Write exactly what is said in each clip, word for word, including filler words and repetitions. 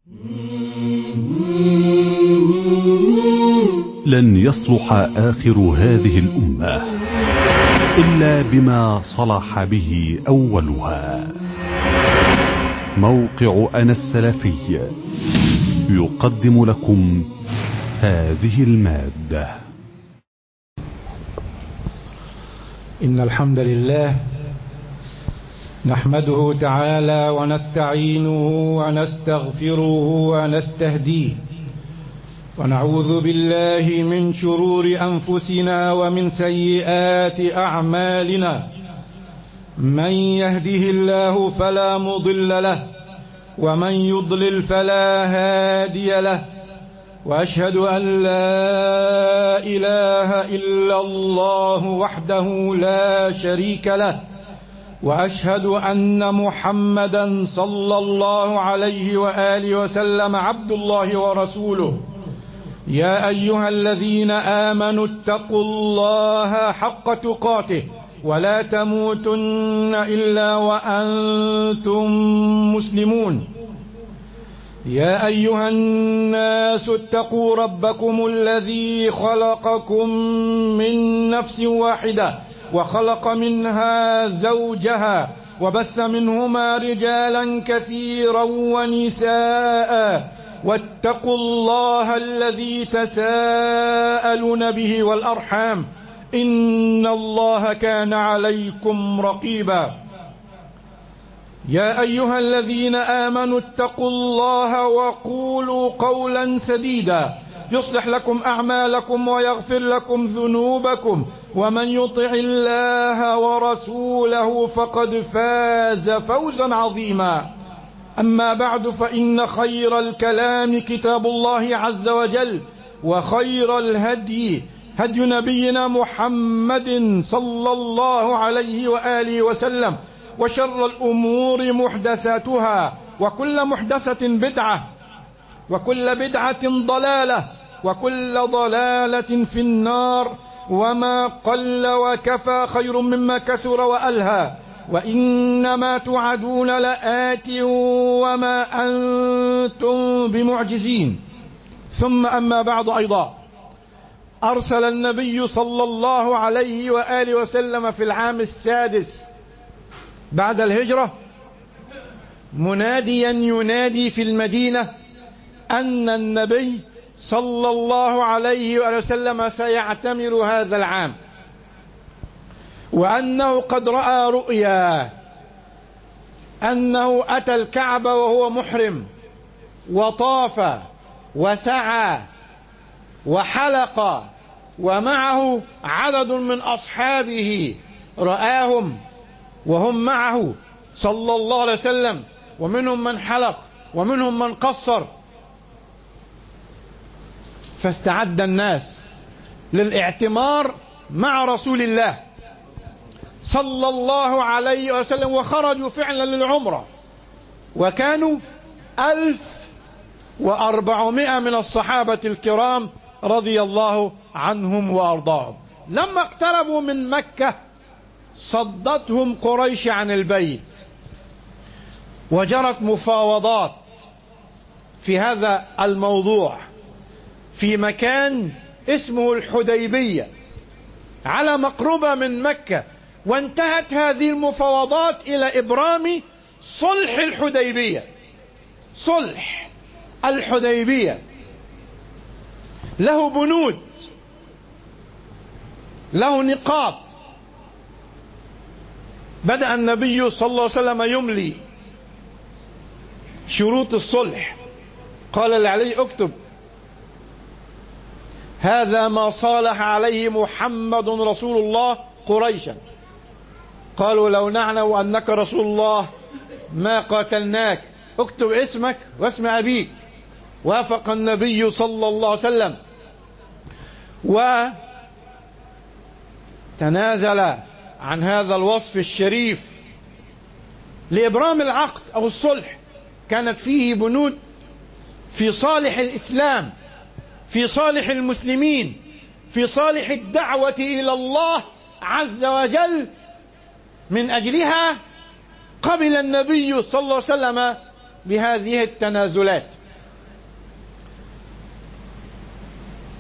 لن يصلح آخر هذه الأمة إلا بما صلح به أولها. موقع أنا السلفي يقدم لكم هذه المادة. إن الحمد لله نحمده تعالى ونستعينه ونستغفره ونستهديه، ونعوذ بالله من شرور أنفسنا ومن سيئات أعمالنا. من يهده الله فلا مضل له، ومن يضلل فلا هادي له، وأشهد أن لا إله إلا الله وحده لا شريك له، وأشهد أن محمدا صلى الله عليه وآله وسلم عبد الله ورسوله. يا أيها الذين آمنوا اتقوا الله حق تقاته ولا تموتن إلا وأنتم مسلمون. يا أيها الناس اتقوا ربكم الذي خلقكم من نفس واحدة وخلق منها زوجها وبث منهما رجالا كثيرا ونساء، واتقوا الله الذي تساءلون به والأرحام إن الله كان عليكم رقيبا. يا أيها الذين آمنوا اتقوا الله وقولوا قولا سديدا يصلح لكم أعمالكم ويغفر لكم ذنوبكم، ومن يطع الله ورسوله فقد فاز فوزا عظيما. أما بعد، فإن خير الكلام كتاب الله عز وجل، وخير الهدي هدي نبينا محمد صلى الله عليه وآله وسلم، وشر الأمور محدثاتها، وكل محدثة بدعة، وكل بدعة ضلالة، وكل ضلالة في النار. وما قل وكفى خير مما كثر وألهى، وإنما توعدون لآت وما أنتم بمعجزين. ثم أما بعد، أيضا أرسل النبي صلى الله عليه وآله وسلم في العام السادس بعد الهجرة مناديا ينادي في المدينة أن النبي صلى الله عليه وآله وسلم سيعتمر هذا العام، وأنه قد رأى رؤيا أنه أتى الكعبة وهو محرم، وطاف وسعى وحلق، ومعه عدد من أصحابه رآهم وهم معه صلى الله عليه وسلم، ومنهم من حلق ومنهم من قصر. فاستعد الناس للاعتمار مع رسول الله صلى الله عليه وسلم، وخرجوا فعلا للعمرة، وكانوا ألف وأربعمائة من الصحابة الكرام رضي الله عنهم وأرضاهم. لما اقتربوا من مكة صدتهم قريش عن البيت، وجرت مفاوضات في هذا الموضوع في مكان اسمه الحديبية على مقربة من مكة، وانتهت هذه المفاوضات إلى إبرام صلح الحديبية. صلح الحديبية له بنود، له نقاط. بدأ النبي صلى الله عليه وسلم يملي شروط الصلح. قال لعلي: اكتب: هذا ما صالح عليه محمد رسول الله قريشا. قالوا: لو نعلم أنك رسول الله ما قاتلناك، اكتب اسمك واسم أبيك. وافق النبي صلى الله عليه وسلم، وتنازل عن هذا الوصف الشريف لإبرام العقد أو الصلح. كانت فيه بنود في صالح الإسلام، في صالح المسلمين، في صالح الدعوة إلى الله عز وجل. من أجلها قبل النبي صلى الله عليه وسلم بهذه التنازلات.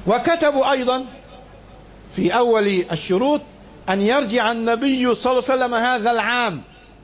وكتبوا أيضا في أول الشروط أن يرجع النبي صلى الله عليه وسلم هذا العام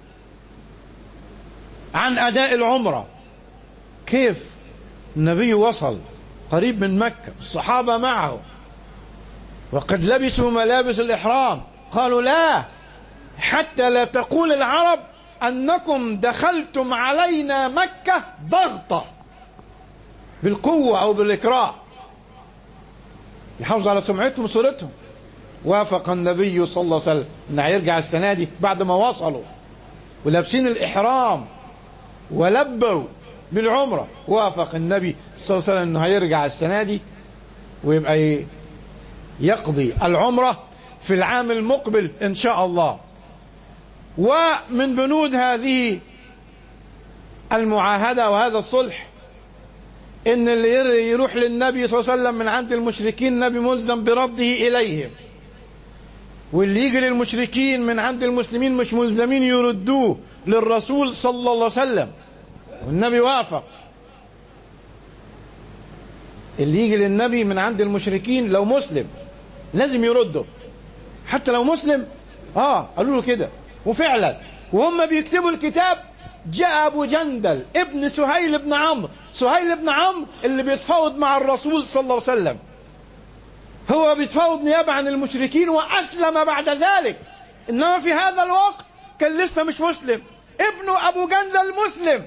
عن أداء العمرة. كيف النبي وصل قريب من مكة، الصحابة معه وقد لبسوا ملابس الإحرام، قالوا لا، حتى لا تقول العرب أنكم دخلتم علينا مكة ضغطة بالقوة أو بالإكراه، يحافظوا على سمعتهم وصورتهم. وافق النبي صلى الله عليه وسلم أنه يرجع السنة دي بعد ما وصلوا ولابسين الإحرام ولبوا بالعمرة. وافق النبي صلى الله عليه وسلم أنه يرجع السنة دي ويبقى يقضي العمرة في العام المقبل إن شاء الله. ومن بنود هذه المعاهدة وهذا الصلح إن اللي يروح للنبي صلى الله عليه وسلم من عند المشركين النبي ملزم برده إليهم، واللي يجي للمشركين من عند المسلمين مش ملزمين يردوه للرسول صلى الله عليه وسلم، والنبي وافق. اللي يجي للنبي من عند المشركين لو مسلم لازم يرده، حتى لو مسلم. اه قالوا له كده، وفعلا وهم بيكتبوا الكتاب جاء أبو جندل ابن سهيل بن عمرو، سهيل بن عمرو اللي بيتفاوض مع الرسول صلى الله عليه وسلم، هو بيتفاوض نيابة عن المشركين وأسلم بعد ذلك، إنما في هذا الوقت كان لسه مش مسلم. ابنه أبو جندل مسلم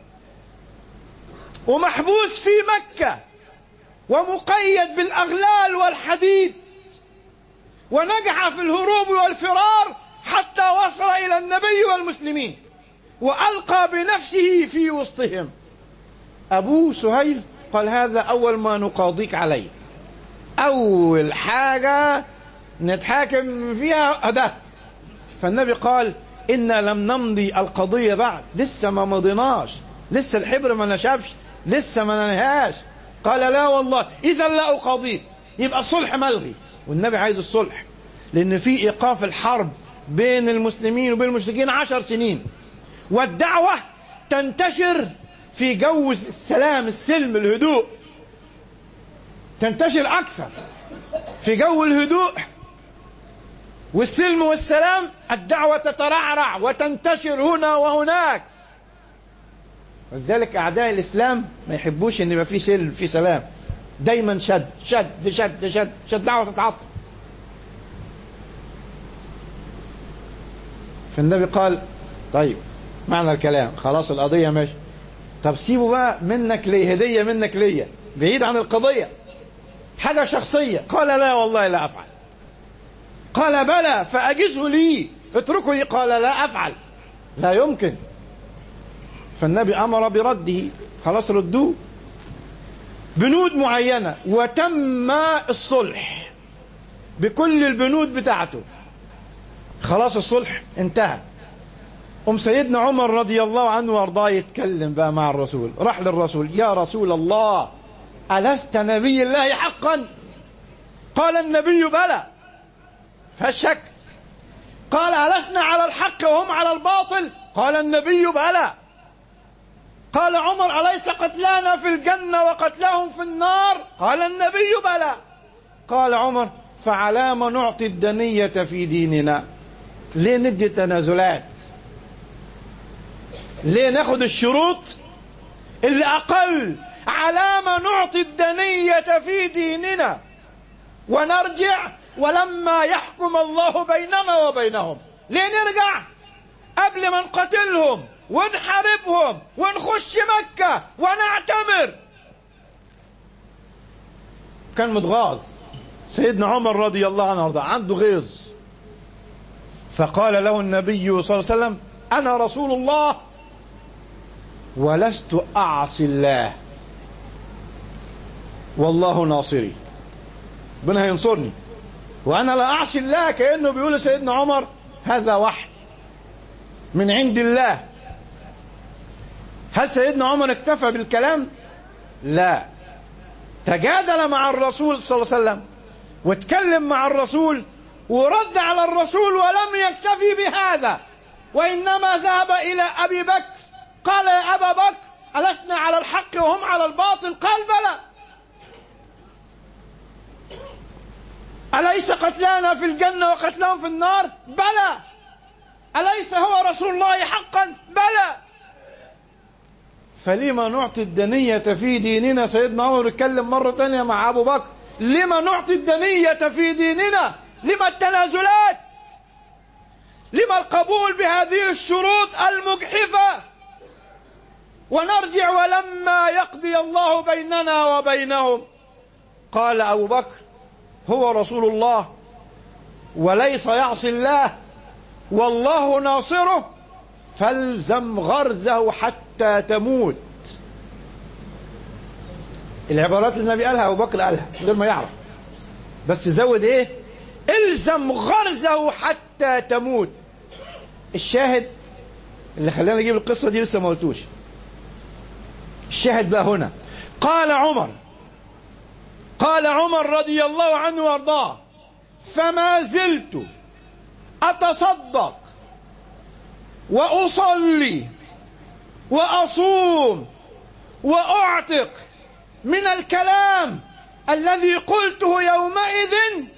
ومحبوس في مكة ومقيد بالأغلال والحديد، ونجح في الهروب والفرار حتى وصل إلى النبي والمسلمين وألقى بنفسه في وسطهم. أبوه سهيل قال هذا أول ما نقاضيك عليه، أول حاجة نتحاكم فيها أده. فالنبي قال إنا لم نمضي القضية بعد، لسه ما مضيناش، لسه الحبر ما نشافش، لسه ما ننهاش. قال لا والله إذا لا أقاضيك، يبقى الصلح ملغي. والنبي عايز الصلح لأن في إيقاف الحرب بين المسلمين وبين المشركين عشر سنين، والدعوة تنتشر في جو السلام السلم الهدوء، تنتشر أكثر في جو الهدوء والسلم والسلام. الدعوة تترعرع وتنتشر هنا وهناك، ولذلك أعداء الإسلام ما يحبوش أن يبقى في سلم في سلام، دايما شد شد شد شد شد، دعوة تتعطل. فالنبي قال طيب معنى الكلام خلاص القضية ماشي، طب سيبوا بقى منك لي هدية منك ليا بعيد عن القضية، حاجة شخصية. قال لا والله لا أفعل. قال بلى فأجزه لي، اتركه لي. قال لا أفعل، لا يمكن. فالنبي أمر برده، خلاص ردوه. بنود معينة وتم الصلح بكل البنود بتاعته، خلاص الصلح انتهى. أم سيدنا عمر رضي الله عنه وارضاه يتكلم بقى مع الرسول، راح للرسول يا رسول الله ألست نبي الله حقا؟ قال النبي بلى، فشك. قال ألسنا على الحق وهم على الباطل؟ قال النبي بلى. قال عمر أليس قتلانا في الجنة وقتلهم في النار؟ قال النبي بلى. قال عمر فعلام نعطي الدنية في ديننا؟ ليه ندي تنازلات؟ ليه ناخد الشروط اللي أقل؟ علام نعطي الدنية في ديننا ونرجع ولما يحكم الله بيننا وبينهم؟ ليه نرجع قبل ما نقتلهم ونحاربهم ونخش مكة ونعتمر؟ كان متغاظ سيدنا عمر رضي الله عنه وارضاه، عنده غيظ. فقال له النبي صلى الله عليه وسلم أنا رسول الله ولست أعصي الله والله ناصري، ربنا هينصرني وأنا لا أعصي الله. كأنه بيقول سيدنا عمر هذا وحي من عند الله. هل سيدنا عمر اكتفى بالكلام؟ لا، تجادل مع الرسول صلى الله عليه وسلم واتكلم مع الرسول ورد على الرسول، ولم يكتفي بهذا وإنما ذهب إلى أبي بكر قال يا أبا بكر ألسنا على الحق وهم على الباطل؟ قال بلى. أليس قتلانا في الجنة وقتلهم في النار؟ بلى. أليس هو رسول الله حقا؟ بلى. فلما نعطي الدنية في ديننا؟ سيدنا عمر يتكلم مرة تانية مع أبو بكر، لما نعطي الدنية في ديننا؟ لما التنازلات؟ لما القبول بهذه الشروط المجحفة؟ ونرجع ولما يقضي الله بيننا وبينهم. قال أبو بكر: هو رسول الله وليس يعصي الله والله ناصره، فالزم غرزه حتى تموت. العبارات اللي النبي قالها أبو بكر قالها من غير ما يعرف، بس زود ايه؟ الزم غرزه حتى تموت. الشاهد اللي خلينا نجيب القصة دي لسه ما قلتوش. الشاهد بقى هنا، قال عمر قال عمر رضي الله عنه وارضاه: فما زلت أتصدق وأصلي وأصوم وأعتق من الكلام الذي قلته يومئذ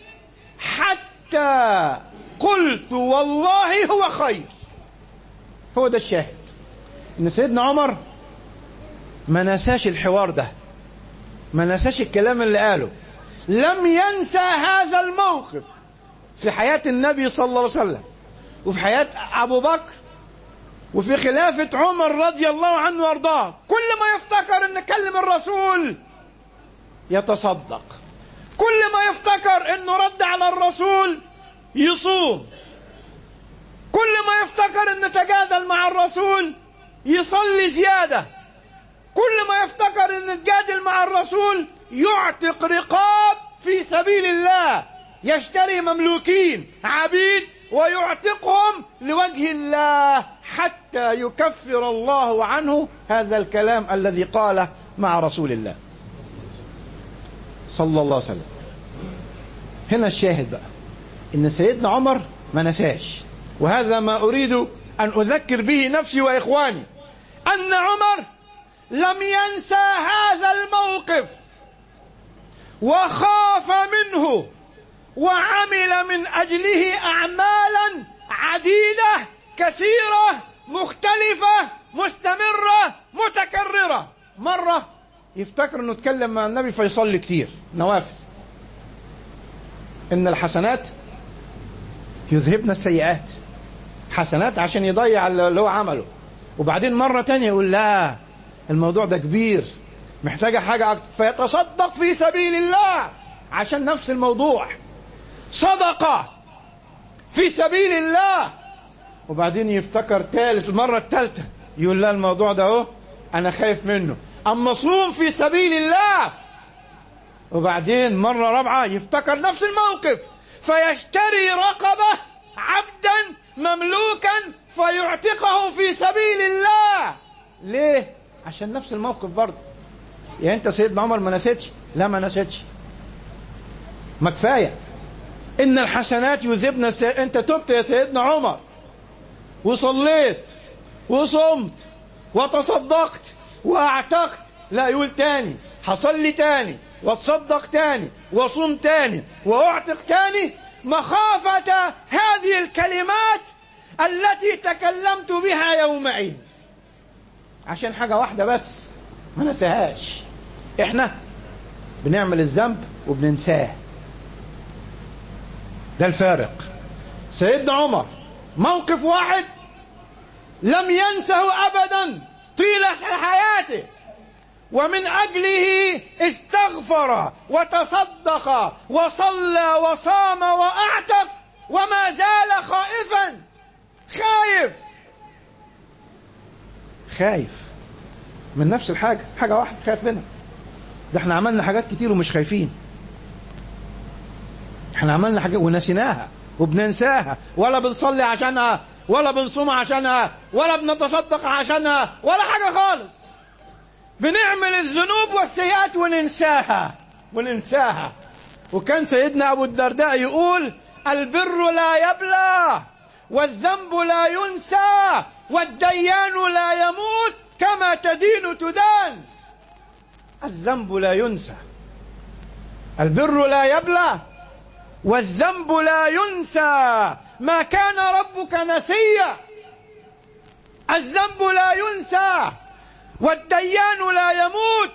حتى قلت والله هو خير. هو ده الشاهد، إن سيدنا عمر ما نساش الحوار ده، ما نساش الكلام اللي قاله، لم ينسى هذا الموقف في حياة النبي صلى الله عليه وسلم، وفي حياة أبو بكر، وفي خلافة عمر رضي الله عنه وارضاه. كل ما يفتكر أن كلم الرسول يتصدق، كل ما يفتكر أنه رد على الرسول يصوم، كل ما يفتكر أنه تجادل مع الرسول يصلي زيادة، كل ما يفتكر أنه تجادل مع الرسول يعتق رقاب في سبيل الله، يشتري مملوكين عبيد ويعتقهم لوجه الله حتى يكفر الله عنه هذا الكلام الذي قاله مع رسول الله صلى الله عليه وسلم. هنا الشاهد بقى، إن سيدنا عمر ما نساش، وهذا ما أريد أن أذكر به نفسي وإخواني، أن عمر لم ينسى هذا الموقف وخاف منه وعمل من أجله أعمالا عديدة كثيرة مختلفة مستمرة متكررة. مرة يفتكر أنه يتكلم مع النبي فيصلي كتير نوافل، إن الحسنات يذهبن السيئات، حسنات عشان يضيع اللي هو عمله. وبعدين مرة تانية يقول لا، الموضوع ده كبير، محتاجة حاجة أكتر، فيتصدق في سبيل الله عشان نفس الموضوع، صدقة في سبيل الله. وبعدين يفتكر ثالث المرة الثالثة يقول لا، الموضوع ده اهو أنا خايف منه، أما صوم في سبيل الله. وبعدين مرة رابعة يفتكر نفس الموقف، فيشتري رقبة عبدا مملوكا فيعتقه في سبيل الله. ليه؟ عشان نفس الموقف برضه. يعني انت سيدنا عمر ما نسيتش؟ لا ما نسيتش، ما كفاية إن الحسنات يذهبن السيئات. أنت تبت يا سيدنا عمر وصليت وصمت وتصدقت وأعتقت، لا يقول تاني حصلي تاني وتصدق تاني وصوم تاني وأعتق تاني، مخافة هذه الكلمات التي تكلمت بها يومئذ، عشان حاجة واحدة بس ما نساهاش. إحنا بنعمل الذنب وبننساه، ده الفارق. سيدنا عمر موقف واحد لم ينسه أبدا طيلة حياته، ومن أجله استغفر وتصدق وصلى وصام وأعتق، وما زال خائفا. خايف خايف من نفس الحاجة، حاجة واحدة خايف منها. ده احنا عملنا حاجات كتير ومش خايفين، احنا عملنا حاجات ونسيناها وبننساها، ولا بنصلي عشانها ولا بنصوم عشانها ولا بنتصدق عشانها ولا حاجة خالص. بنعمل الذنوب والسيئات وننساها وننساها. وكان سيدنا أبو الدرداء يقول: البر لا يبلى والذنب لا ينسى والديان لا يموت كما تدين تدان. الذنب لا ينسى، البر لا يبلى والذنب لا ينسى، ما كان ربك نسيا. الذنب لا ينسى، والديان لا يموت،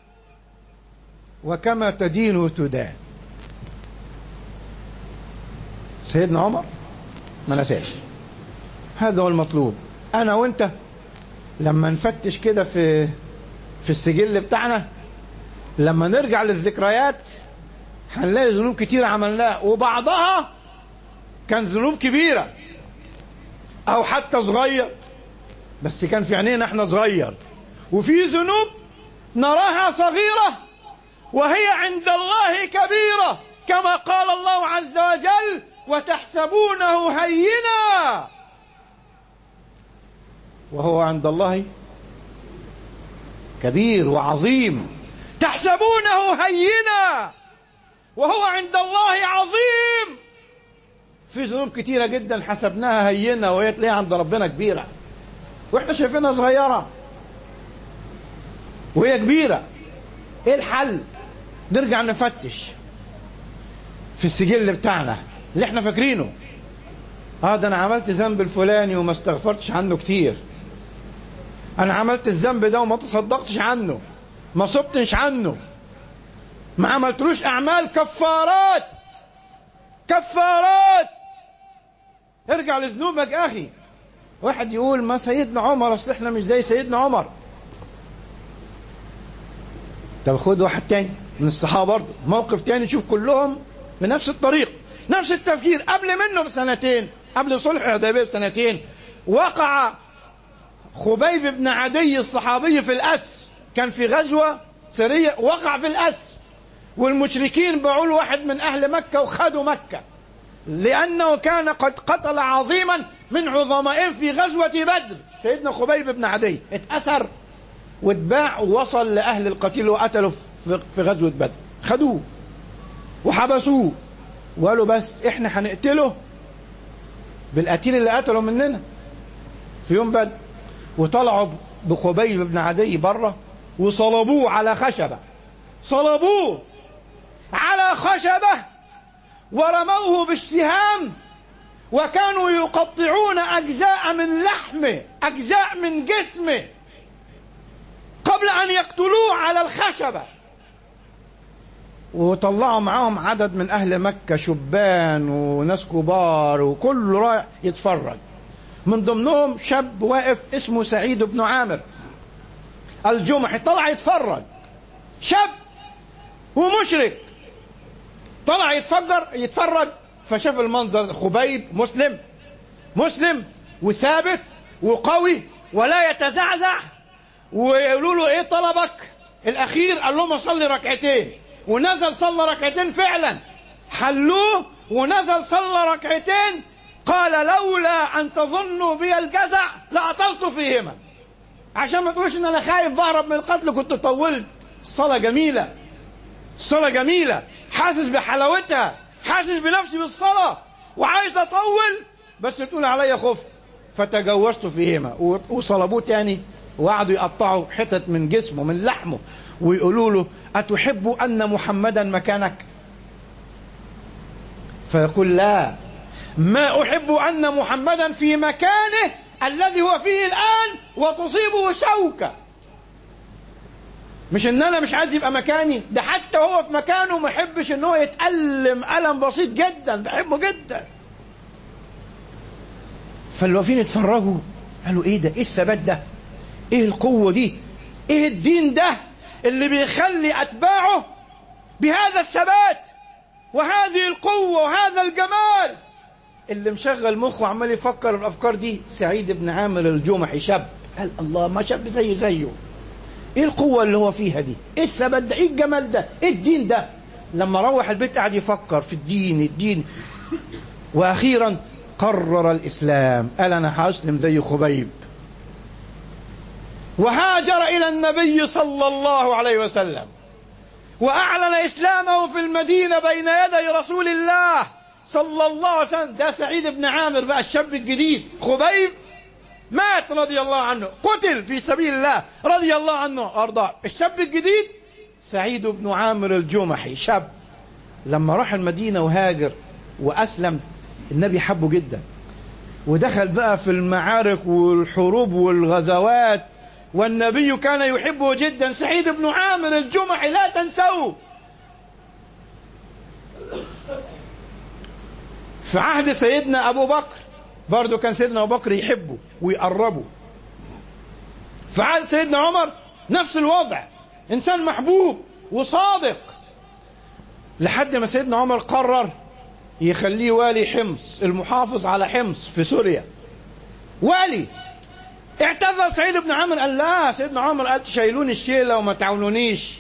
وكما تدين تدان. سيدنا عمر ما نساش. هذا هو المطلوب. أنا وأنت لما نفتش كده في في السجل بتاعنا، لما نرجع للذكريات هنلاقي ذنوب كتير عملناها، وبعضها كان ذنوب كبيرة أو حتى صغير، بس كان في عينينا احنا صغير. وفي ذنوب نراها صغيرة وهي عند الله كبيرة، كما قال الله عز وجل: وتحسبونه هينا وهو عند الله كبير وعظيم. تحسبونه هينا وهو عند الله عظيم. في ذنوب كتيرة جدا حسبناها هينة وهي تلاقيها عند ربنا كبيرة، واحنا شايفينها صغيرة وهي كبيرة. ايه الحل؟ نرجع نفتش في السجل بتاعنا اللي احنا فاكرينه. اه ده انا عملت ذنب الفلاني وما استغفرتش عنه كتير. انا عملت الذنب ده وما تصدقتش عنه، ما صبتش عنه، ما عملتلوش اعمال كفارات. كفارات. ارجع لذنوبك يا اخي. واحد يقول: ما سيدنا عمر، اصل احنا مش زي سيدنا عمر. طب خد واحد تاني من الصحابه برضه، موقف تاني، شوف كلهم بنفس الطريق، نفس التفكير. قبل منه بسنتين، قبل صلح الحديبيه بسنتين، وقع خبيب بن عدي الصحابي في الأس. كان في غزوة سرية، وقع في الأس، والمشركين باعوا له واحد من أهل مكة وخدوا مكة، لأنه كان قد قتل عظيما من عظمائهم في غزوة بدر. سيدنا خبيب بن عدي اتأسر واتباع ووصل لأهل القتيل وقتلوا في غزوة بدر. خدوه وحبسوه وقالوا: بس احنا هنقتله بالقتيل اللي قتله مننا في يوم بدر. وطلعوا بخبيب بن عدي بره وصلبوه على خشبة. صلبوه على خشبة ورموه بالسهام، وكانوا يقطعون أجزاء من لحمه، أجزاء من جسمه، قبل أن يقتلوه على الخشبة. وطلعوا معاهم عدد من أهل مكة، شبان وناس كبار، وكل رايح يتفرج. من ضمنهم شاب واقف اسمه سعيد بن عامر الجمحي، طلع يتفرج. شاب ومشرك طلع يتفجر يتفرج، فشاف المنظر. خبيب مسلم مسلم وثابت وقوي ولا يتزعزع، ويقولوا له: ايه طلبك الاخير؟ قال لهم: اصلي ركعتين. ونزل صلى ركعتين فعلا، حلوه ونزل صلى ركعتين. قال: لولا ان تظنوا بي الجزع لاطلت فيهما. عشان ما تقولوش ان انا خايف بهرب من القتل كنت طولت. الصلاة جميلة، الصلاة جميلة، حاسس بحلاوتها، حاسس بنفسي بالصلاة وعايز اطول، بس تقول عليا خوف. فتجوزت فيهما. وصلبوه تاني وقعدوا يقطعوا حتت من جسمه، من لحمه، ويقولوا له: أتحب أن محمدا مكانك؟ فيقول: لا، ما أحب أن محمدا في مكانه الذي هو فيه الآن وتصيبه شوكة. مش ان انا مش عايز يبقى مكاني، ده حتى هو في مكانه ما يحبش ان هو يتألم ألم بسيط جدا، بحبه جدا. فالوافين اتفرجوا قالوا: ايه ده؟ ايه الثبات ده؟ ايه القوة دي؟ ايه الدين ده اللي بيخلي اتباعه بهذا الثبات وهذه القوة وهذا الجمال؟ اللي مشغل مخه عمال يفكر الافكار دي سعيد بن عامر الجمحي، شاب. قال: الله، ما شاب زي زيه. ايه القوة اللي هو فيها دي؟ ايه الثبات ده؟ ايه الجمال ده؟ ايه الدين ده؟ لما روح البيت قعد يفكر في الدين الدين واخيرا قرر الاسلام. قال: انا هسلم زي خبيب. وهاجر الى النبي صلى الله عليه وسلم واعلن اسلامه في المدينة بين يدي رسول الله صلى الله عليه وسلم. ده سعيد بن عامر بقى الشاب الجديد. خبيب مات رضي الله عنه، قتل في سبيل الله رضي الله عنه وارضاه. الشاب الجديد سعيد بن عامر الجمحي، شاب لما راح المدينة وهاجر وأسلم النبي حبه جدا، ودخل بقى في المعارك والحروب والغزوات، والنبي كان يحبه جدا. سعيد بن عامر الجمحي لا تنسوه، في عهد سيدنا أبو بكر برضو كان سيدنا أبو بكر يحبه ويقربه. في عهد سيدنا عمر نفس الوضع، إنسان محبوب وصادق، لحد ما سيدنا عمر قرر يخليه والي حمص، المحافظ على حمص في سوريا، والي. اعتذر سعيد بن عامر، قال لا، سيدنا عمر قال تشيلوني الشيلة وما تعاونونيش،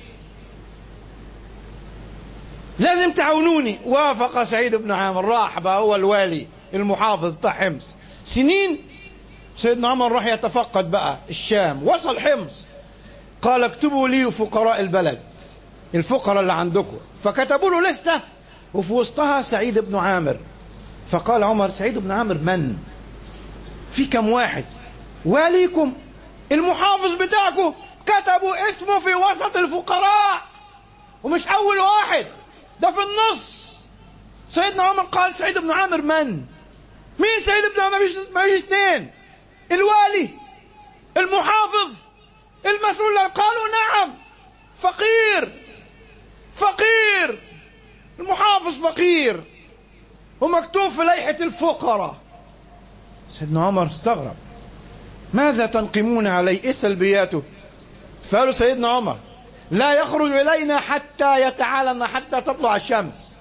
لازم تعاونوني. وافق سعيد بن عامر، راح بقى هو الوالي المحافظ بتاع حمص. سنين سيدنا عمر راح يتفقد بقى الشام، وصل حمص، قال اكتبوا لي فقراء البلد، الفقراء اللي عندكم، فكتبوا له لستة وفي وسطها سعيد بن عامر. فقال عمر سعيد بن عامر من؟ في كم واحد؟ واليكم المحافظ بتاعكم كتبوا اسمه في وسط الفقراء، ومش أول واحد، ده في النص. سيدنا عمر قال سعيد بن عامر من؟ مين سعيد بن عامر؟ ما فيش اثنين، الوالي المحافظ المسؤول. قالوا نعم، فقير فقير المحافظ فقير، ومكتوب في لائحة الفقراء. سيدنا عمر استغرب، ماذا تنقمون علي؟ ايه سلبياته؟ فقالوا سيدنا عمر لا يخرج إلينا حتى يتعالن حتى تطلع الشمس.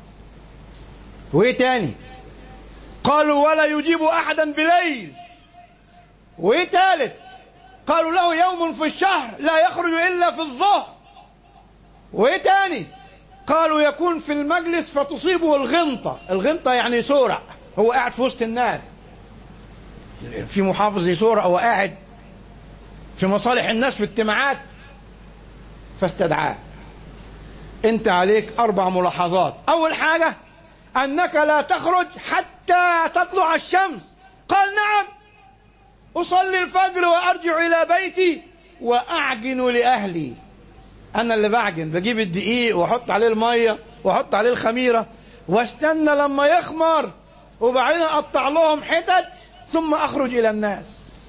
وايه تاني؟ قالوا ولا يجيب أحدا بليل. وايه تالت؟ قالوا له يوم في الشهر لا يخرج إلا في الظهر. وايه تاني؟ قالوا يكون في المجلس فتصيبه الغنطة. الغنطة يعني سورع، هو قاعد في وسط الناس، في محافظ يسورع، هو قاعد في مصالح الناس في اجتماعات، فاستدعاه. انت عليك اربع ملاحظات. اول حاجة انك لا تخرج حتى تطلع الشمس. قال نعم، اصلي الفجر وارجع الى بيتي واعجن لاهلي. انا اللي بعجن، بجيب الدقيق واحط عليه المية واحط عليه الخميرة واستنى لما يخمر، وبعدين اقطع لهم حتت ثم اخرج الى الناس.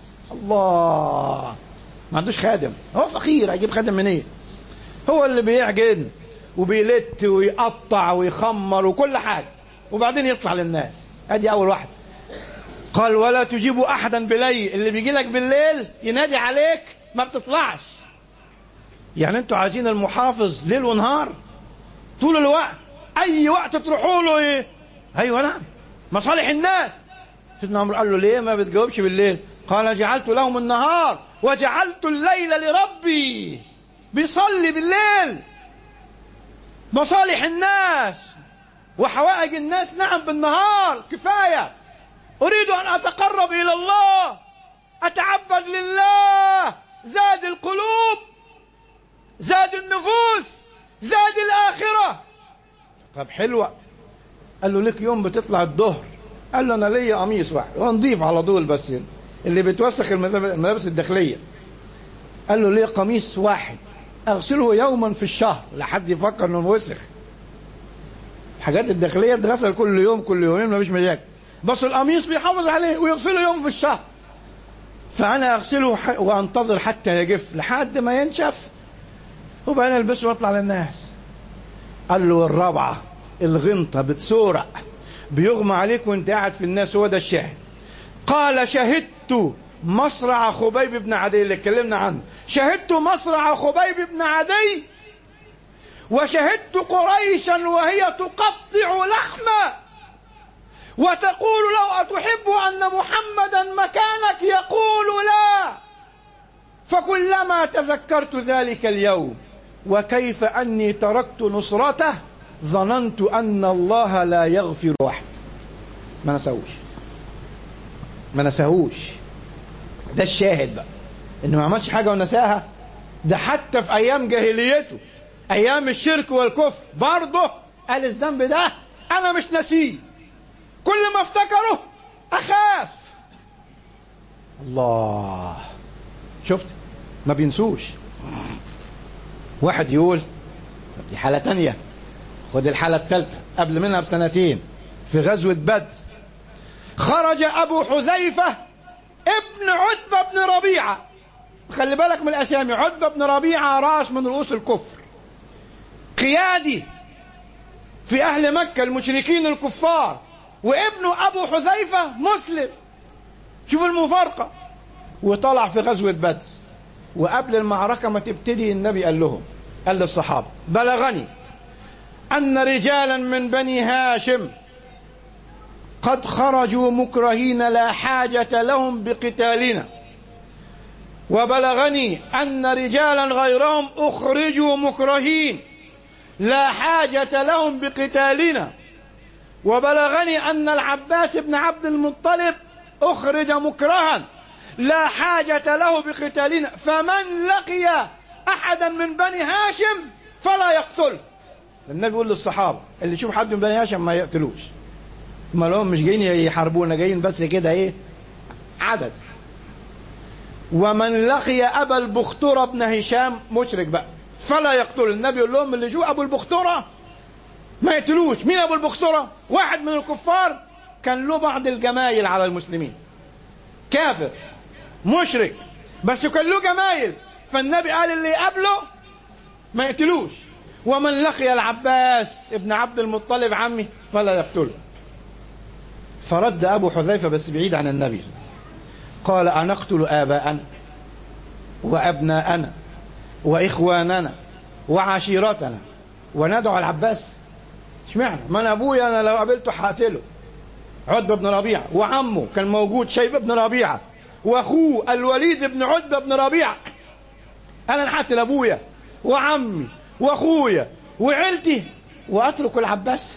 الله، ما عندوش خادم، هو فقير، هيجيب خادم منين؟ إيه؟ هو اللي بيعجن وبيلت ويقطع ويخمر وكل حاجة، وبعدين يطلع للناس. ادي اول واحد. قال ولا تجيب احدا بليل، اللي بيجي لك بالليل ينادي عليك ما بتطلعش. يعني انتوا عايزين المحافظ ليل ونهار طول الوقت، اي وقت تروحوا له ايه؟ ايوه نعم، مصالح الناس. سيدنا عمر قال له ليه ما بتجاوبش بالليل؟ قال جعلت لهم النهار وجعلت الليل لربي. بيصلي بالليل، مصالح الناس وحوائج الناس نعم بالنهار كفاية. أريد أن أتقرب إلى الله، أتعبد لله، زاد القلوب، زاد النفوس، زاد الآخرة. طب حلوة. قال له لك يوم بتطلع الظهر؟ قال له أنا ليا قميص واحد، هو نضيف على طول بس اللي بتوسخ الملابس الداخلية. قال له ليه قميص واحد أغسله يوما في الشهر، لحد يفكر إنه وسخ. الحاجات الداخلية بتغسل كل يوم كل يومين مفيش مشاكل، بس القميص بيحافظ عليه ويغسله يوم في الشهر. فأنا أغسله وأنتظر حتى يجف لحد ما ينشف وبعدين ألبسه وأطلع للناس. قال له الرابعة الغنطة، بتسورق، بيغمى عليك وانت قاعد في الناس، هو ده الشاهد. قال شهدت مصرع خبيب بن عدي اللي اتكلمنا عنه، شهدت مصرع خبيب بن عدي، وشهدت قريشا وهي تقطع لحمه وتقول له أتحب أن محمدا مكانك؟ يقول لا. فكلما تذكرت ذلك اليوم وكيف أني تركت نصرته ظننت أن الله لا يغفر واحد. ما نسوش ما نساهوش. ده الشاهد بقى، إنه ما عملش حاجة ونساها. ده حتى في أيام جاهليته، أيام الشرك والكفر، برضه قال الذنب ده أنا مش نسيه، كل ما افتكره أخاف. الله، شفت؟ ما بينسوش. واحد يقول دي حالة تانية، ودي الحالة الثالثة قبل منها بسنتين في غزوة بدر. خرج أبو حذيفة ابن عتبة بن ربيعة، خلي بالك من الأسامي، عتبة بن ربيعة رأس من رؤوس الكفر، قيادي في أهل مكة المشركين الكفار، وابنه أبو حذيفة مسلم. شوف المفارقة. وطلع في غزوة بدر، وقبل المعركة ما تبتدي النبي قال لهم، قال للصحابة: بلغني أن رجالا من بني هاشم قد خرجوا مكرهين لا حاجة لهم بقتالنا، وبلغني أن رجالا غيرهم أخرجوا مكرهين لا حاجة لهم بقتالنا، وبلغني أن العباس بن عبد المطلب أخرج مكرها لا حاجة له بقتالنا، فمن لقي أحدا من بني هاشم فلا يقتله. النبي يقول للصحابة: اللي يشوف حد من بني هاشم ما يقتلوش. ما لهم مش جايين يحاربونا، جايين بس كده ايه عدد. ومن لقي أبا البختورة بن هشام مشرك بقى فلا يقتل. النبي يقول لهم: اللي يشوف أبو البختورة ما يقتلوش. مين أبو البختورة؟ واحد من الكفار كان له بعض الجمايل على المسلمين، كافر مشرك بس كان له جمايل، فالنبي قال اللي يقابله ما يقتلوش. ومن لقي العباس ابن عبد المطلب عمي فلا يقتله. فرد أبو حذيفة بس بعيد عن النبي، قال: أنقتل آباءنا وأبناءنا وإخواننا وعشيرتنا وندعو العباس؟ اشمعنى؟ ما أنا أبويا أنا لو قابلته هقتله. عتبة بن ربيعة، وعمه كان موجود شيبة بن ربيعة، وأخوه الوليد بن عتبة بن ربيعة. أنا نحتل أبويا وعمي وأخويا وعيلتي وأترك العباس؟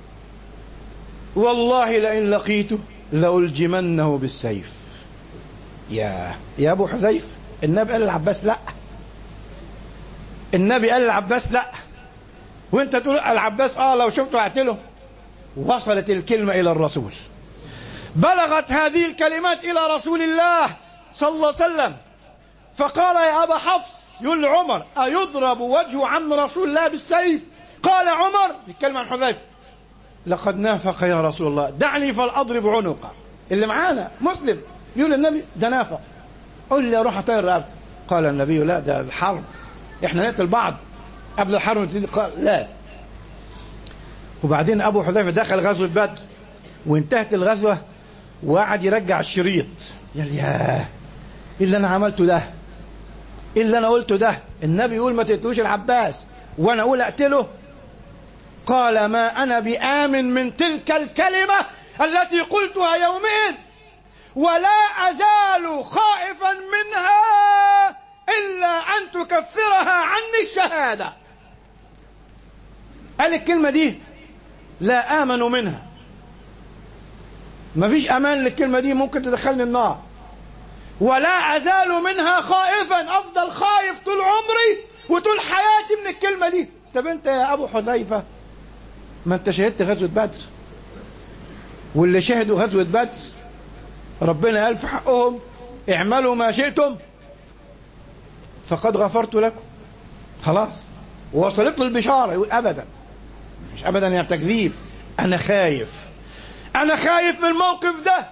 والله لئن لقيته لألجمنه بالسيف. يا يا أبو حذيفة، النبي قال العباس لا، النبي قال العباس لا، وانت تقول العباس اه لو شفته اقتله. وصلت الكلمة إلى الرسول، بلغت هذه الكلمات إلى رسول الله صلى الله عليه وسلم، فقال: يا أبا حفص، يقول لعمر: أيضرب وجه عم رسول الله بالسيف؟ قال عمر بيتكلم عن حذيفة: لقد نافق يا رسول الله، دعني فلأضرب عنقه. اللي معانا مسلم يقول النبي ده نافق، قل لي اروح اطير رقبته. قال النبي: لا، ده الحرب، احنا نقتل بعض قبل الحرب نبتدي. قال: لا. وبعدين ابو حذيفه دخل غزوه بدر وانتهت الغزوه وقعد يرجع الشريط، يا ياه ايه اللي انا عملته ده، ايه اللي انا قلته ده. النبي يقول ما تقتلوش العباس وانا اقول اقتله. قال: ما انا بآمن من تلك الكلمه التي قلتها يومئذ، ولا أزال خائفا منها إلا أن تكفرها عني الشهادة. قال الكلمة دي لا آمن منها، ما فيش أمان للكلمة دي، ممكن تدخلني النار. ولا أزال منها خائفا، أفضل خايف طول عمري وطول حياتي من الكلمة دي. طب أنت يا أبو حذيفة ما أنت شهدت غزوة بدر، واللي شهدوا غزوة بدر ربنا قال في حقهم: اعملوا ما شئتم فقد غفرت لكم. خلاص ووصلت له البشارة. يقول: أبدا، مش أبدا يا تكذيب، أنا خايف، أنا خايف من الموقف ده،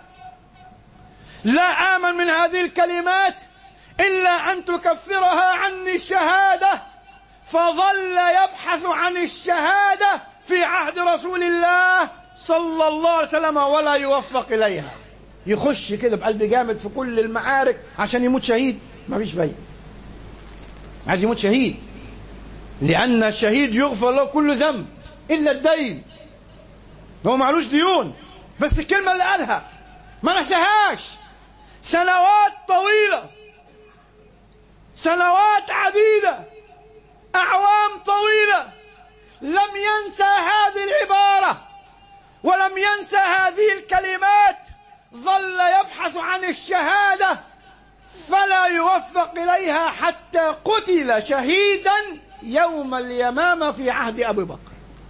لا آمن من هذه الكلمات إلا أن تكفرها عني الشهادة. فظل يبحث عن الشهادة في عهد رسول الله صلى الله عليه وسلم ولا يوفق إليها. يخش كده بقلب جامد في كل المعارك عشان يموت شهيد، ما فيش فايدة. عايز يموت شهيد، لأن الشهيد يغفر له كل ذنب إلا الدين، هو معلوش ديون، بس الكلمة اللي قالها ما نساهاش سنوات طويلة، سنوات عديدة، أعوام طويلة، لم ينسى هذه العبارة ولم ينسى هذه الكلمات. ظل يبحث عن الشهادة فلا يوفق إليها حتى قتل شهيدا يوم اليمامة في عهد أبي بكر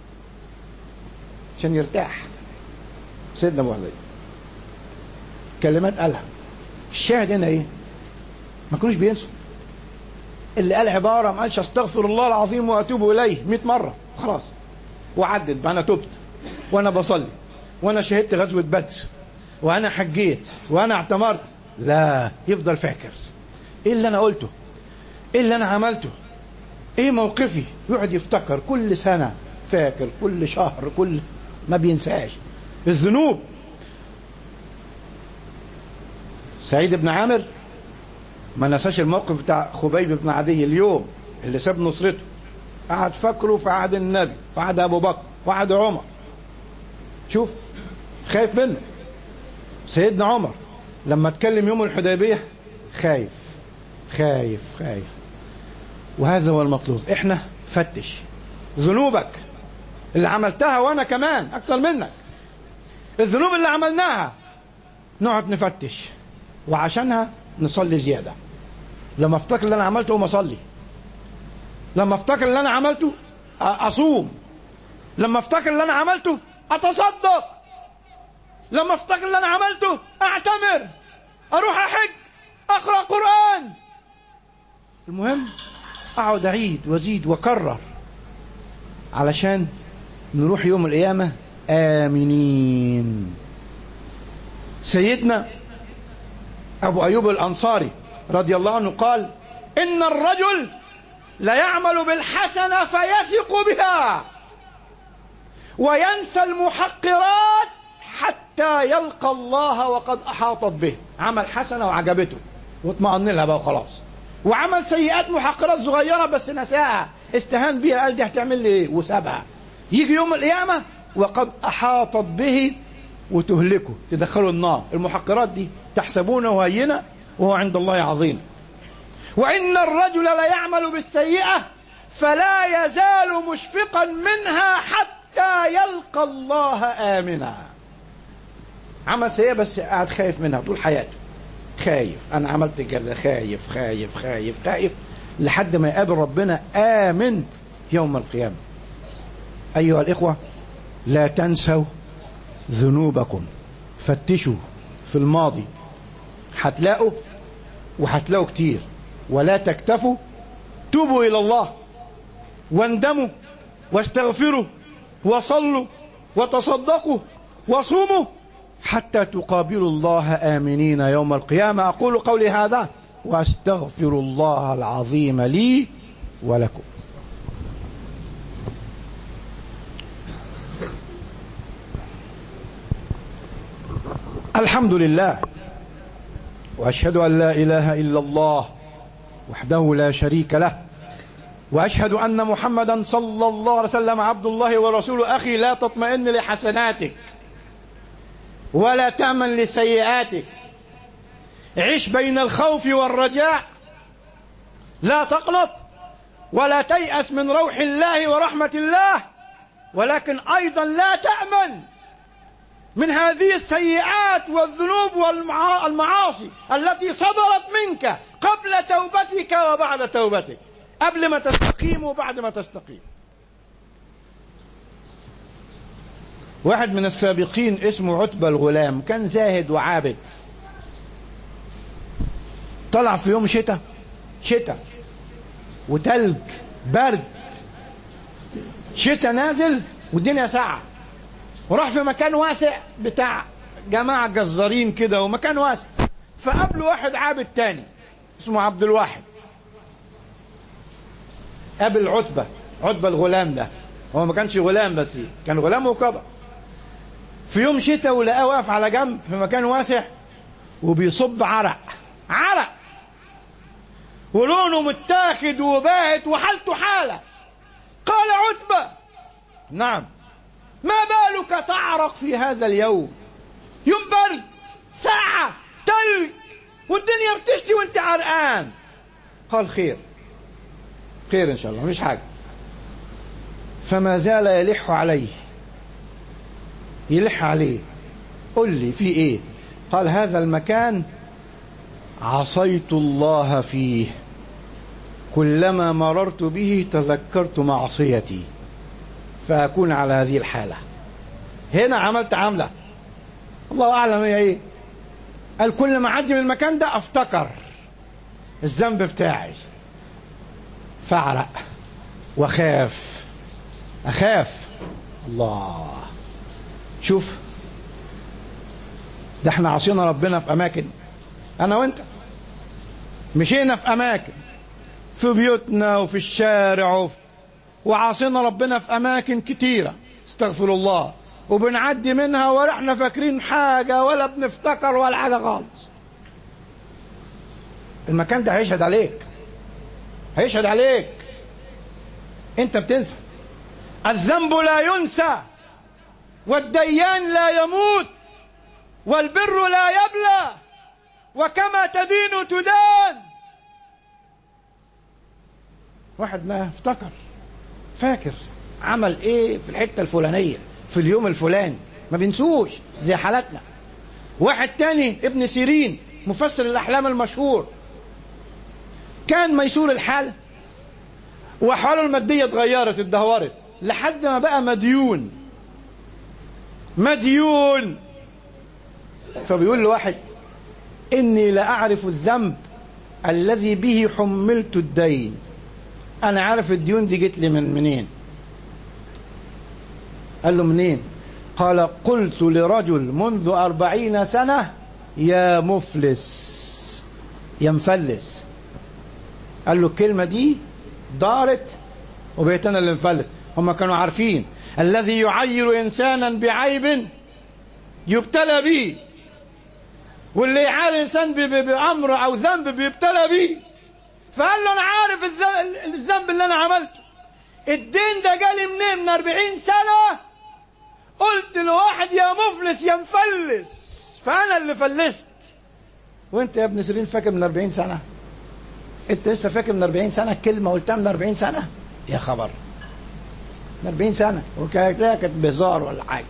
عشان يرتاح. سيدنا أبو حذيفة كلمات قالها. الشاهد هنا إيه؟ ما كانوش بينسوا. اللي قال عبارة ما قالش استغفر الله العظيم وأتوب إليه مئة مرة خلاص، وعدت بقى، أنا تبت وأنا بصلي وأنا شهدت غزوة بدر وأنا حجيت وأنا اعتمرت. لا، يفضل فاكر إيه اللي أنا قلته، إيه اللي أنا عملته، إيه موقفي، يقعد يفتكر كل سنة، فاكر كل شهر، كل ما بينساش الذنوب. سعيد بن عامر ما نساش الموقف بتاع خبيب بن عدي اليوم اللي ساب نصرته، قعد فكره في عهد النبي وعهد أبو بكر وعهد عمر. شوف خايف منه. سيدنا عمر لما اتكلم يوم الحديبية خايف خايف خايف. وهذا هو المطلوب. احنا فتش ذنوبك اللي عملتها، وانا كمان اكثر منك، الذنوب اللي عملناها نقعد نفتش، وعشانها نصلي زيادة. لما افتكر اللي انا عملته ما اصلي، لما افتكر اللي انا عملته اصوم، لما افتكر اللي انا عملته اتصدق، لما افتكر اللي انا عملته اعتمر، اروح احج، اقرا قرآن. المهم اقعد اعيد وازيد واكرر علشان نروح يوم القيامة آمنين. سيدنا أبو أيوب الأنصاري رضي الله عنه قال: إن الرجل لا يعمل بالحسنة فيثق بها وينسى المحقرات حتى يلقى الله وقد أحاطت به. عمل حسنة وعجبته واطمأن لها بقى وخلاص، وعمل سيئات محقرات صغيرة بس نساها، استهان بها، قال دي هتعمل لي ايه وسابها. يجي يوم القيامة وقد أحاطت به وتهلكه، تدخله النار. المحقرات دي تحسبونه هينة وهو عند الله عظيم. وإن الرجل لا يعمل بالسيئة فلا يزال مشفقا منها حتى يلقى الله آمنا. عمل سيئة بس قاعد خايف منها طول حياته، خايف أنا عملت كذا، خايف خايف خايف خايف لحد ما يقابل ربنا آمن يوم القيامة. أيها الإخوة، لا تنسوا ذنوبكم، فتشوا في الماضي هتلاقوا، وهتلاقوا كتير. ولا تكتفوا، توبوا إلى الله واندموا واستغفروا وصلوا وتصدقوا وصوموا حتى تقابلوا الله آمنين يوم القيامة. أقول قولي هذا وأستغفر الله العظيم لي ولكم. الحمد لله، وأشهد أن لا إله إلا الله وحده لا شريك له، وأشهد أن محمدا صلى الله عليه وسلم عبد الله ورسوله. أخي، لا تطمئن لحسناتك ولا تأمن لسيئاتك، عش بين الخوف والرجاء، لا تقنط ولا تيأس من روح الله ورحمة الله، ولكن أيضا لا تأمن من هذه السيئات والذنوب والمعاصي التي صدرت منك قبل توبتك وبعد توبتك، قبل ما تستقيم وبعد ما تستقيم. واحد من السابقين اسمه عتبة الغلام، كان زاهد وعابد. طلع في يوم شتاء شتاء وتلج برد، شتاء نازل والدنيا ساعة، وراح في مكان واسع بتاع جماعة جزارين كده، ومكان واسع، فقابله واحد عابد تاني اسمه عبد الواحد. قابل عتبة عتبة الغلام ده، هو ما كانش غلام بس كان غلام وكبر. في يوم شتاء ولقاه واقف على جنب في مكان واسع وبيصب عرق عرق ولونه متاخد وباهت وحالته حالة. قال عتبة: نعم، ما بالك تعرق في هذا اليوم؟ يوم برد، ساعة، تلج، والدنيا بتشتي وانت عرقان. قال: خير خير ان شاء الله، مش حاجة. فما زال يلح عليه يلح عليه قل لي في ايه؟ قال: هذا المكان عصيت الله فيه، كلما مررت به تذكرت معصيتي فأكون على هذه الحالة. هنا عملت عملة الله أعلم هي ايه. قال: كل ما أعدي من المكان ده أفتكر الذنب بتاعي فأعرق وخاف أخاف. الله، شوف، ده احنا عصينا ربنا في أماكن، أنا وأنت مشينا في أماكن في بيوتنا وفي الشارع وفي وعاصينا ربنا في أماكن كتيرة، استغفر الله، وبنعدي منها ولا احنا فاكرين حاجة ولا بنفتكر ولا حاجة خالص. المكان ده هيشهد عليك، هيشهد عليك. انت بتنسى. الذنب لا ينسى، والديان لا يموت، والبر لا يبلى، وكما تدين تدان. واحد ما افتكر، فاكر عمل ايه في الحتة الفلانية في اليوم الفلاني، ما بينسوش زي حالتنا. واحد تاني ابن سيرين مفسر الأحلام المشهور، كان ميسور الحال وأحواله المادية اتغيرت اتدهورت لحد ما بقى مديون مديون فبيقول لواحد: إني لأعرف الذنب الذي به حملت الدين. أنا عارف الديون دي جت لي من منين. قال له: منين؟ قال: قلت لرجل منذ أربعين سنة: يا مفلس، يا مفلس. قال له الكلمة دي دارت وبقيت أنا اللي مفلس. هم كانوا عارفين الذي يعير إنسانا بعيب يبتلى به، واللي يعاير إنسان بأمر أو ذنب بيبتلى به. فقال له: أنا عارف الذنب اللي أنا عملته، الدين ده جالي منين؟ من أربعين سنة قلت لواحد: يا مفلس يا مفلس، فأنا اللي فلست. وانت يا ابن سيرين فاكر من أربعين سنة؟ انت لسه فاكر من أربعين سنة كلمة قلتها من أربعين سنة؟ يا خبر، من أربعين سنة، وكانت كانت بهزار ولا حاجة.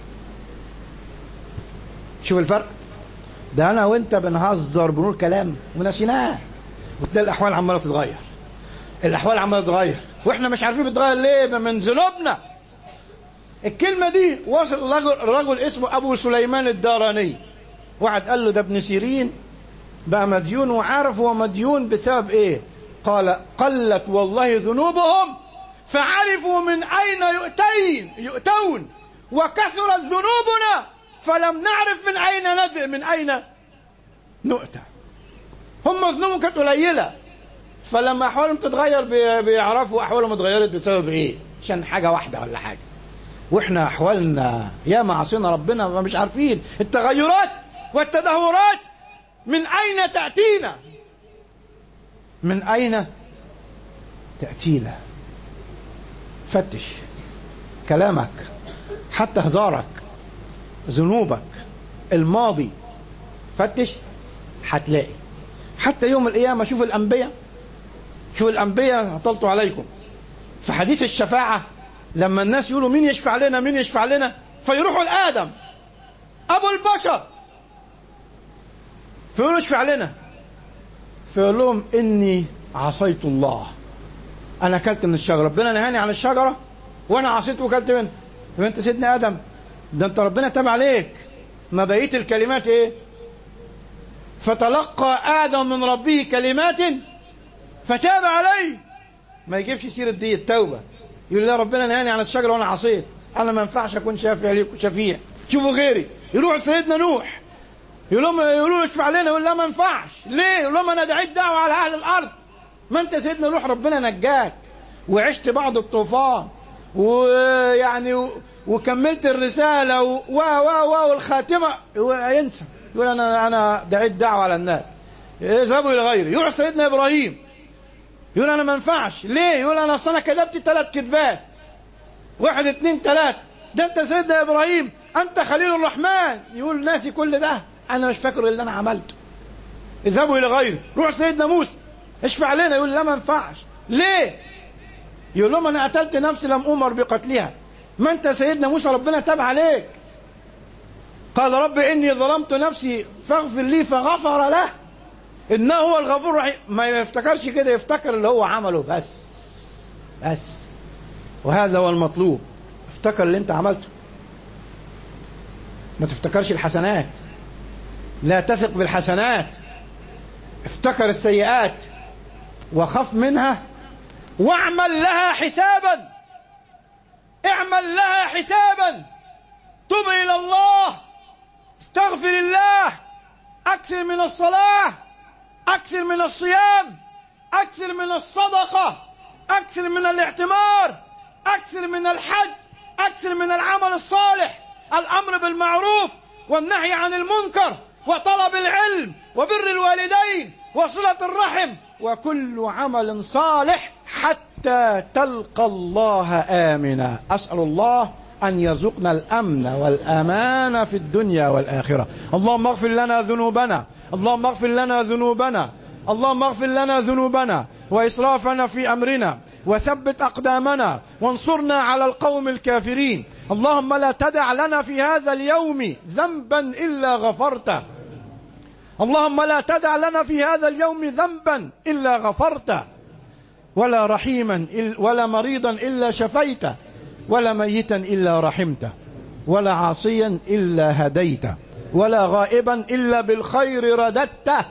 شوف الفرق. ده أنا وانت بنهزر بنقول كلام ونسيناه، وتلاقي الأحوال عمالة تتغير، الأحوال عمالة تتغير، واحنا مش عارفين بتتغير ليه؟ من ذنوبنا. الكلمة دي وصل رجل, رجل اسمه أبو سليمان الداراني. واحد قال له: ده ابن سيرين بقى مديون، وعارف هو مديون بسبب ايه؟ قال: قلت والله ذنوبهم فعرفوا من أين يؤتين يؤتون، وكثرت ذنوبنا فلم نعرف من أين ندع من أين نؤتى. هم ذنوبهم كانت قليلة، فلما أحوالهم تتغير بيعرفوا أحوالهم اتغيرت بسبب ايه، عشان حاجة واحدة ولا حاجة. واحنا أحوالنا يا معصينا ربنا مش عارفين التغيرات والتدهورات من أين تأتينا، من أين تأتينا. فتش كلامك، حتى هزارك، ذنوبك، الماضي، فتش هتلاقي. حتى يوم القيامة شوف الأنبياء، شوف الأنبياء أطلت عليكم في حديث الشفاعة، لما الناس يقولوا: مين يشفع لنا مين يشفع لنا، فيروحوا لآدم أبو البشر فيقولوا: اشفع لنا. فيقول لهم: إني عصيت الله، أنا أكلت من الشجرة، ربنا نهاني عن الشجرة وأنا عصيت وكلت منها. طب أنت سيدنا آدم، ده أنت ربنا تاب عليك، ما بقيت الكلمات إيه؟ فتلقى آدم من ربه كلمات فتاب عليه. ما يجيبش سيرة دي التوبة، يقول: لا ربنا نهاني عن الشجرة وأنا عصيت، أنا ما ينفعش أكون شافع ليك وشفيع، شوفوا غيري. يروح سيدنا نوح يقول لهم يقولوا له: اشفع لنا، يقول: لا ما ينفعش. ليه؟ يقول لهم: أنا دعيت دعوة على أهل الأرض. ما أنت سيدنا نوح ربنا نجاك وعشت بعد الطوفان ويعني وكملت الرسالة و و و والخاتمة، ينسى يقول: أنا أنا دعيت دعوة على الناس، اذهبوا إلى غيري. يروح سيدنا إبراهيم يقول: أنا ما ينفعش. ليه؟ يقول: أنا أصل أنا كذبت ثلاث كذبات، واحد اتنين ثلاثة. ده أنت سيدنا إبراهيم، أنت خليل الرحمن. يقول: ناسي كل ده، أنا مش فاكر اللي أنا عملته، اذهبوا إلى غيري. روح سيدنا موسى: اشفع لنا. يقول: لا ما ينفعش. ليه؟ يقول لهم: أنا قتلت نفسي لم أمر بقتلها. ما أنت سيدنا موسى ربنا تاب عليك، قال: رب إني ظلمت نفسي فاغفر لي، فغفر له إنه هو الغفور الرحيم. ما يفتكرش كده، يفتكر اللي هو عمله بس بس وهذا هو المطلوب. افتكر اللي انت عملته، ما تفتكرش الحسنات، لا تثق بالحسنات، افتكر السيئات وخف منها واعمل لها حسابا. اعمل لها حسابا، تب إلى الله، استغفر الله، أكثر من الصلاة، أكثر من الصيام، أكثر من الصدقة، أكثر من الاعتمار، أكثر من الحج، أكثر من العمل الصالح، الأمر بالمعروف والنهي عن المنكر وطلب العلم وبر الوالدين وصلة الرحم وكل عمل صالح حتى تلقى الله آمنا. أسأل الله أن يرزقنا الأمن والأمان في الدنيا والآخرة. اللهم اغفر لنا ذنوبنا، اللهم اغفر لنا ذنوبنا، اللهم اغفر لنا ذنوبنا وإسرافنا في أمرنا وثبت أقدامنا وانصرنا على القوم الكافرين. اللهم لا تدع لنا في هذا اليوم ذنبا إلا غفرته، اللهم لا تدع لنا في هذا اليوم ذنبا إلا غفرته، ولا رحيما ولا مريضا إلا شفيته، ولا ميتا إلا رحمته، ولا عاصيا إلا هديته، ولا غائبا إلا بالخير رددته،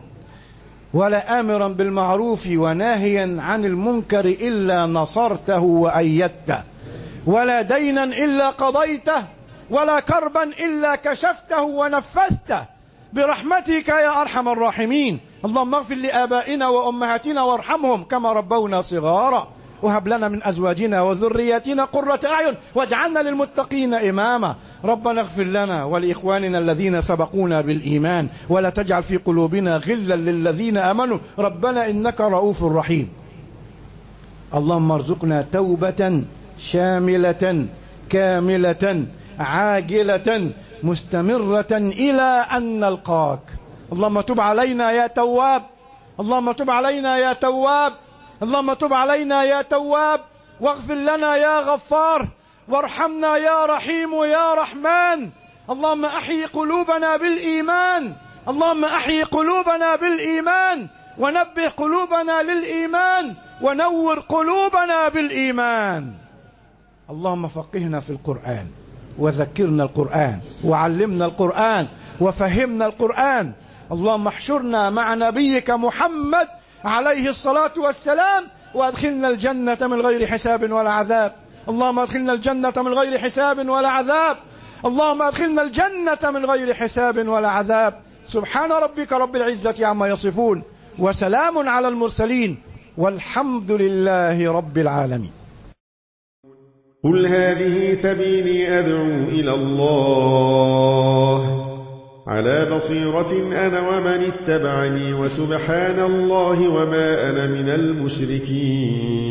ولا آمرا بالمعروف وناهيا عن المنكر إلا نصرته وأيدته، ولا دينا إلا قضيته، ولا كربا إلا كشفته ونفسته برحمتك يا أرحم الراحمين. اللهم اغفر لآبائنا وأمهاتنا وارحمهم كما ربونا صغارا، وهب لنا من أزواجنا وذرياتنا قرة أعين واجعلنا للمتقين إماما. ربنا اغفر لنا ولإخواننا الذين سبقونا بالإيمان ولا تجعل في قلوبنا غلا للذين آمنوا ربنا إنك رؤوف رحيم. اللهم ارزقنا توبة شاملة كاملة عاجلة مستمرة إلى أن نلقاك. اللهم تب علينا يا تواب، اللهم تب علينا يا تواب، اللهم تب علينا يا تواب، واغفر لنا يا غفار، وارحمنا يا رحيم يا رحمن. اللهم أحيي قلوبنا بالإيمان، اللهم أحيي قلوبنا بالإيمان، ونبه قلوبنا للإيمان، ونور قلوبنا بالإيمان. اللهم فقهنا في القرآن، وذكرنا القرآن، وعلمنا القرآن، وفهمنا القرآن. اللهم احشرنا مع نبيك محمد عليه الصلاة والسلام، وادخلنا الجنة من غير حساب ولا عذاب. اللهم ادخلنا الجنة من غير حساب ولا عذاب، اللهم ادخلنا الجنة من غير حساب ولا عذاب. سبحان ربك رب العزة عما يصفون، وسلام على المرسلين، والحمد لله رب العالمين. قل هذه سبيلي أدعو إلى الله على بصيرة أنا ومن اتبعني، وسبحان الله وما أنا من المشركين.